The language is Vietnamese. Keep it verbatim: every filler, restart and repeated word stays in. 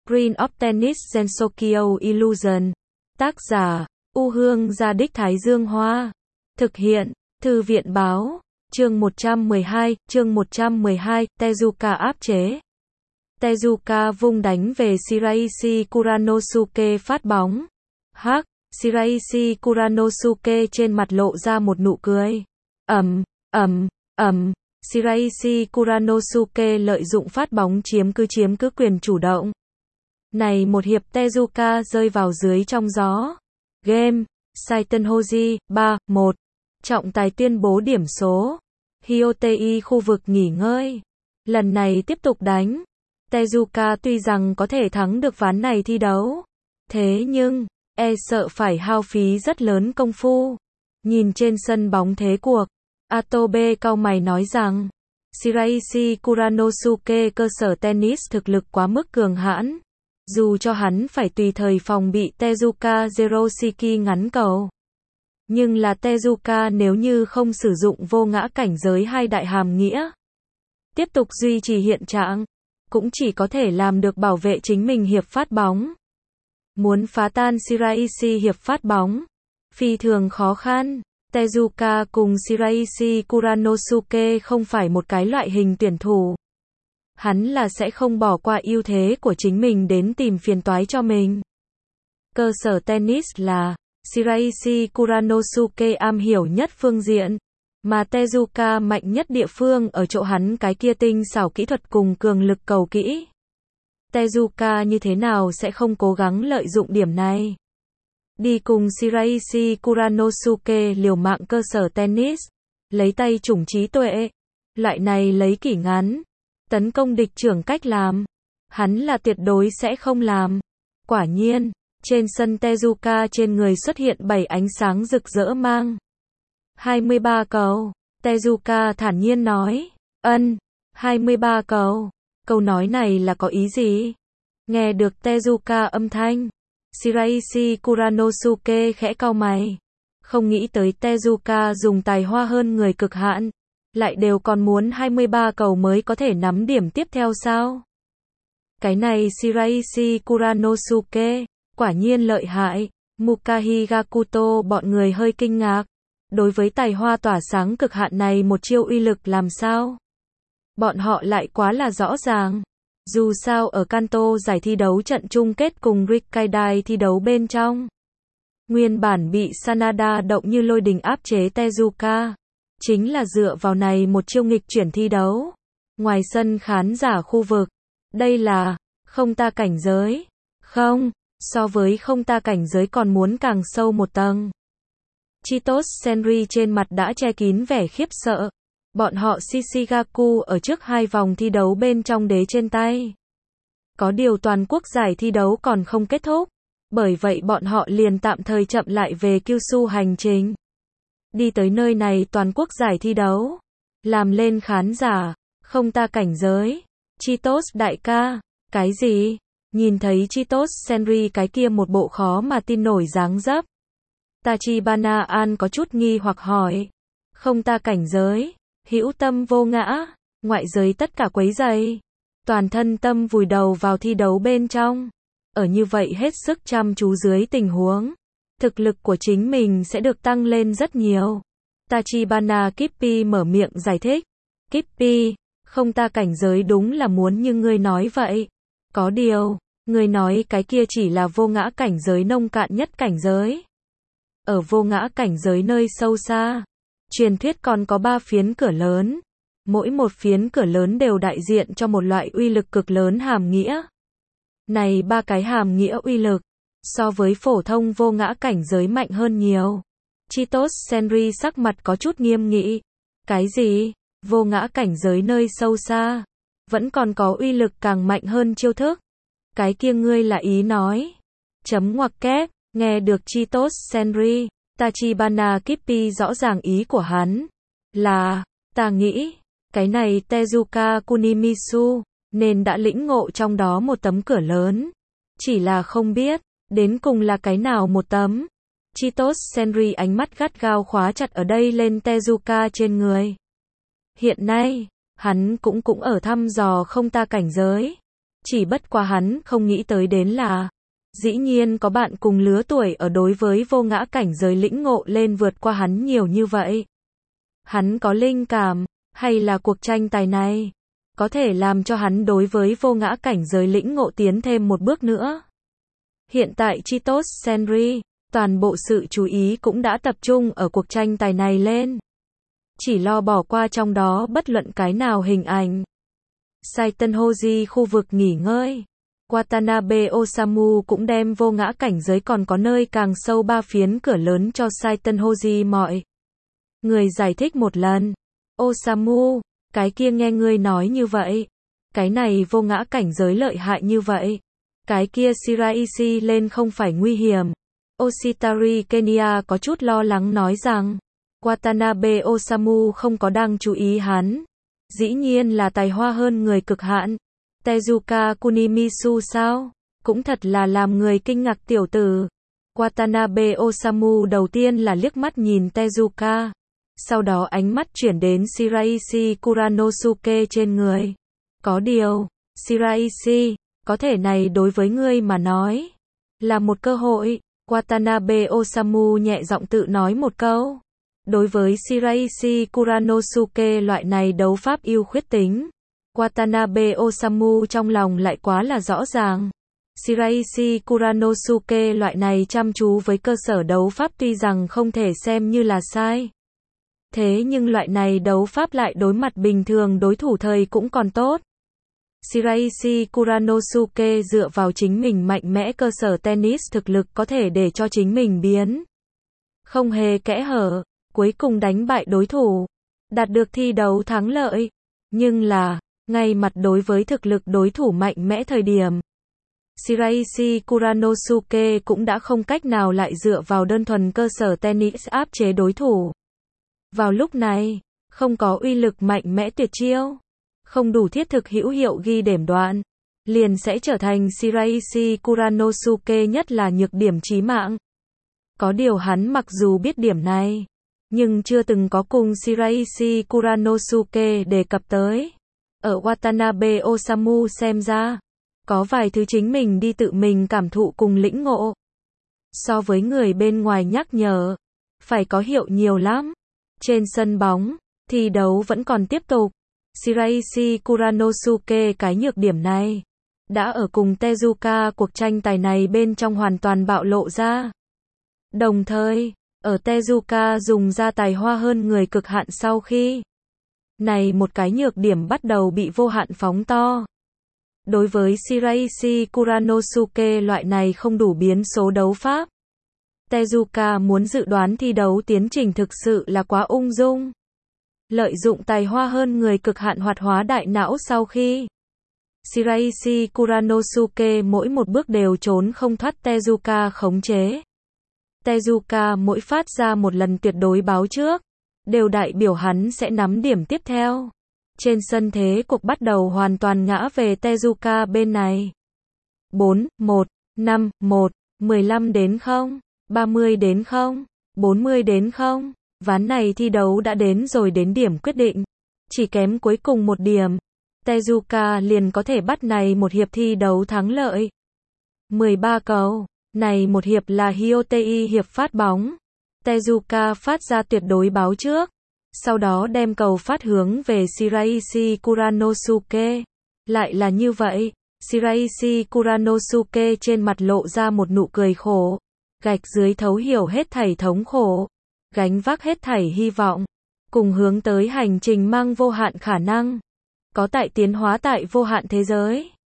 Screen of Tennis Gensokyo Illusion. Tác giả, U Hương Gia Đích Thái Dương Hoa. Thực hiện, Thư viện Báo. Chương một trăm mười hai, chương một trăm mười hai, Tezuka áp chế. Tezuka vung đánh về Shiraishi Kuranosuke phát bóng. Hắc, Shiraishi Kuranosuke trên mặt lộ ra một nụ cười. Ầm, ầm, ầm, Shiraishi Kuranosuke lợi dụng phát bóng chiếm cứ chiếm cứ quyền chủ động. Này một hiệp Tezuka rơi vào dưới trong gió. Game, Saitenhoji, ba một. Trọng tài tuyên bố điểm số. Hyotei khu vực nghỉ ngơi. Lần này tiếp tục đánh. Tezuka tuy rằng có thể thắng được ván này thi đấu. Thế nhưng, e sợ phải hao phí rất lớn công phu. Nhìn trên sân bóng thế cuộc, Atobe cau mày nói rằng, Shiraishi Kuranosuke cơ sở tennis thực lực quá mức cường hãn. Dù cho hắn phải tùy thời phòng bị Tezuka Zeroshiki ngắn cầu. Nhưng là Tezuka nếu như không sử dụng vô ngã cảnh giới hai đại hàm nghĩa, tiếp tục duy trì hiện trạng, cũng chỉ có thể làm được bảo vệ chính mình hiệp phát bóng. Muốn phá tan Shiraishi hiệp phát bóng, phi thường khó khăn. Tezuka cùng Shiraishi Kuranosuke không phải một cái loại hình tuyển thủ. Hắn là sẽ không bỏ qua ưu thế của chính mình đến tìm phiền toái cho mình. Cơ sở tennis là Shiraishi Kuranosuke am hiểu nhất phương diện, mà Tezuka mạnh nhất địa phương ở chỗ hắn cái kia tinh xảo kỹ thuật cùng cường lực cầu kỹ. Tezuka như thế nào sẽ không cố gắng lợi dụng điểm này. Đi cùng Shiraishi Kuranosuke liều mạng cơ sở tennis, lấy tay chủng trí tuệ. Loại này lấy kỷ ngắn, tấn công địch trưởng cách làm, hắn là tuyệt đối sẽ không làm. Quả nhiên, trên sân Tezuka trên người xuất hiện bảy ánh sáng rực rỡ mang hai mươi ba cầu. Tezuka thản nhiên nói, ân, hai mươi ba cầu. Câu nói này là có ý gì? Nghe được Tezuka âm thanh, Shiraishi Kuranosuke khẽ cau mày. Không nghĩ tới Tezuka dùng tài hoa hơn người cực hạn, lại đều còn muốn hai mươi ba cầu mới có thể nắm điểm tiếp theo sao? Cái này Shiraishi Kuranosuke, quả nhiên lợi hại. Mukahi Gakuto bọn người hơi kinh ngạc. Đối với tài hoa tỏa sáng cực hạn này một chiêu uy lực làm sao? Bọn họ lại quá là rõ ràng. Dù sao ở Kanto giải thi đấu trận chung kết cùng Rikkaidai thi đấu bên trong, nguyên bản bị Sanada động như lôi đình áp chế Tezuka, chính là dựa vào này một chiêu nghịch chuyển thi đấu. Ngoài sân khán giả khu vực, đây là không ta cảnh giới. Không, so với không ta cảnh giới còn muốn càng sâu một tầng. Chitos Senri trên mặt đã che kín vẻ khiếp sợ. Bọn họ Shishigaku ở trước hai vòng thi đấu bên trong đế trên tay. Có điều toàn quốc giải thi đấu còn không kết thúc. Bởi vậy bọn họ liền tạm thời chậm lại về Kyushu hành trình. Đi tới nơi này toàn quốc giải thi đấu. Làm lên khán giả. Không ta cảnh giới. Chitos đại ca. Cái gì? Nhìn thấy Chitos Senri cái kia một bộ khó mà tin nổi dáng dấp. Tachibana An có chút nghi hoặc hỏi. Không ta cảnh giới. Hữu tâm vô ngã, ngoại giới tất cả quấy rầy, toàn thân tâm vùi đầu vào thi đấu bên trong. Ở như vậy hết sức chăm chú dưới tình huống, thực lực của chính mình sẽ được tăng lên rất nhiều. Tachibana Kippi mở miệng giải thích. Kippi, không ta cảnh giới đúng là muốn như ngươi nói vậy. Có điều, ngươi nói cái kia chỉ là vô ngã cảnh giới nông cạn nhất cảnh giới. Ở vô ngã cảnh giới nơi sâu xa, truyền thuyết còn có ba phiến cửa lớn. Mỗi một phiến cửa lớn đều đại diện cho một loại uy lực cực lớn hàm nghĩa. Này ba cái hàm nghĩa uy lực, so với phổ thông vô ngã cảnh giới mạnh hơn nhiều. Chitos Senri sắc mặt có chút nghiêm nghị. Cái gì? Vô ngã cảnh giới nơi sâu xa, vẫn còn có uy lực càng mạnh hơn chiêu thức. Cái kia ngươi là ý nói. Chấm ngoặc kép, nghe được Chitos Senri. Tachibana Kippi rõ ràng ý của hắn là, ta nghĩ, cái này Tezuka Kunimisu, nên đã lĩnh ngộ trong đó một tấm cửa lớn. Chỉ là không biết, đến cùng là cái nào một tấm. Chitos Senri ánh mắt gắt gao khóa chặt ở đây lên Tezuka trên người. Hiện nay, hắn cũng cũng ở thăm dò không ta cảnh giới. Chỉ bất quá hắn không nghĩ tới đến là, dĩ nhiên có bạn cùng lứa tuổi ở đối với vô ngã cảnh giới lĩnh ngộ lên vượt qua hắn nhiều như vậy. Hắn có linh cảm, hay là cuộc tranh tài này, có thể làm cho hắn đối với vô ngã cảnh giới lĩnh ngộ tiến thêm một bước nữa. Hiện tại Chitos Senri, toàn bộ sự chú ý cũng đã tập trung ở cuộc tranh tài này lên. Chỉ lo bỏ qua trong đó bất luận cái nào hình ảnh. Saitenhoji khu vực nghỉ ngơi. Watanabe Osamu cũng đem vô ngã cảnh giới còn có nơi càng sâu ba phiến cửa lớn cho Saitenhoji mọi người giải thích một lần. Osamu, cái kia nghe ngươi nói như vậy. Cái này vô ngã cảnh giới lợi hại như vậy. Cái kia Shiraishi lên không phải nguy hiểm. Oshitari Kenya có chút lo lắng nói rằng, Watanabe Osamu không có đang chú ý hắn. Dĩ nhiên là tài hoa hơn người cực hạn. Tezuka Kunimisu sao? Cũng thật là làm người kinh ngạc tiểu tử. Watanabe Osamu đầu tiên là liếc mắt nhìn Tezuka. Sau đó ánh mắt chuyển đến Shiraishi Kuranosuke trên người. Có điều, Shiraishi, có thể này đối với ngươi mà nói, là một cơ hội. Watanabe Osamu nhẹ giọng tự nói một câu. Đối với Shiraishi Kuranosuke loại này đấu pháp ưu khuyết tính, Watanabe Osamu trong lòng lại quá là rõ ràng. Shiraishi Kuranosuke loại này chăm chú với cơ sở đấu pháp tuy rằng không thể xem như là sai. Thế nhưng loại này đấu pháp lại đối mặt bình thường đối thủ thời cũng còn tốt. Shiraishi Kuranosuke dựa vào chính mình mạnh mẽ cơ sở tennis thực lực có thể để cho chính mình biến không hề kẽ hở, cuối cùng đánh bại đối thủ, đạt được thi đấu thắng lợi. Nhưng là, ngay mặt đối với thực lực đối thủ mạnh mẽ thời điểm, Shiraishi Kuranosuke cũng đã không cách nào lại dựa vào đơn thuần cơ sở tennis áp chế đối thủ. Vào lúc này, không có uy lực mạnh mẽ tuyệt chiêu, không đủ thiết thực hữu hiệu ghi điểm đoạn, liền sẽ trở thành Shiraishi Kuranosuke nhất là nhược điểm chí mạng. Có điều hắn mặc dù biết điểm này, nhưng chưa từng có cùng Shiraishi Kuranosuke đề cập tới. Ở Watanabe Osamu xem ra, có vài thứ chính mình đi tự mình cảm thụ cùng lĩnh ngộ. So với người bên ngoài nhắc nhở, phải có hiệu nhiều lắm. Trên sân bóng, thi đấu vẫn còn tiếp tục. Shiraishi Kuranosuke cái nhược điểm này, đã ở cùng Tezuka cuộc tranh tài này bên trong hoàn toàn bạo lộ ra. Đồng thời, ở Tezuka dùng ra tài hoa hơn người cực hạn sau khi này một cái nhược điểm bắt đầu bị vô hạn phóng to. Đối với Shiraishi Kuranosuke loại này không đủ biến số đấu pháp, Tezuka muốn dự đoán thi đấu tiến trình thực sự là quá ung dung. Lợi dụng tài hoa hơn người cực hạn hoạt hóa đại não sau khi Shiraishi Kuranosuke mỗi một bước đều trốn không thoát Tezuka khống chế. Tezuka mỗi phát ra một lần tuyệt đối báo trước, đều đại biểu hắn sẽ nắm điểm tiếp theo. Trên sân thế cuộc bắt đầu hoàn toàn ngã về Tezuka bên này. bốn, một, năm, một, mười lăm đến không, ba mươi đến không, bốn mươi đến không. Ván này thi đấu đã đến rồi đến điểm quyết định. Chỉ kém cuối cùng một điểm, Tezuka liền có thể bắt này một hiệp thi đấu thắng lợi. mười ba cầu. Này một hiệp là Hyotei hiệp phát bóng. Tezuka phát ra tuyệt đối báo trước. Sau đó đem cầu phát hướng về Shiraishi Kuranosuke. Lại là như vậy, Shiraishi Kuranosuke trên mặt lộ ra một nụ cười khổ. Gạch dưới thấu hiểu hết thảy thống khổ, gánh vác hết thảy hy vọng, cùng hướng tới hành trình mang vô hạn khả năng, có tại tiến hóa tại vô hạn thế giới.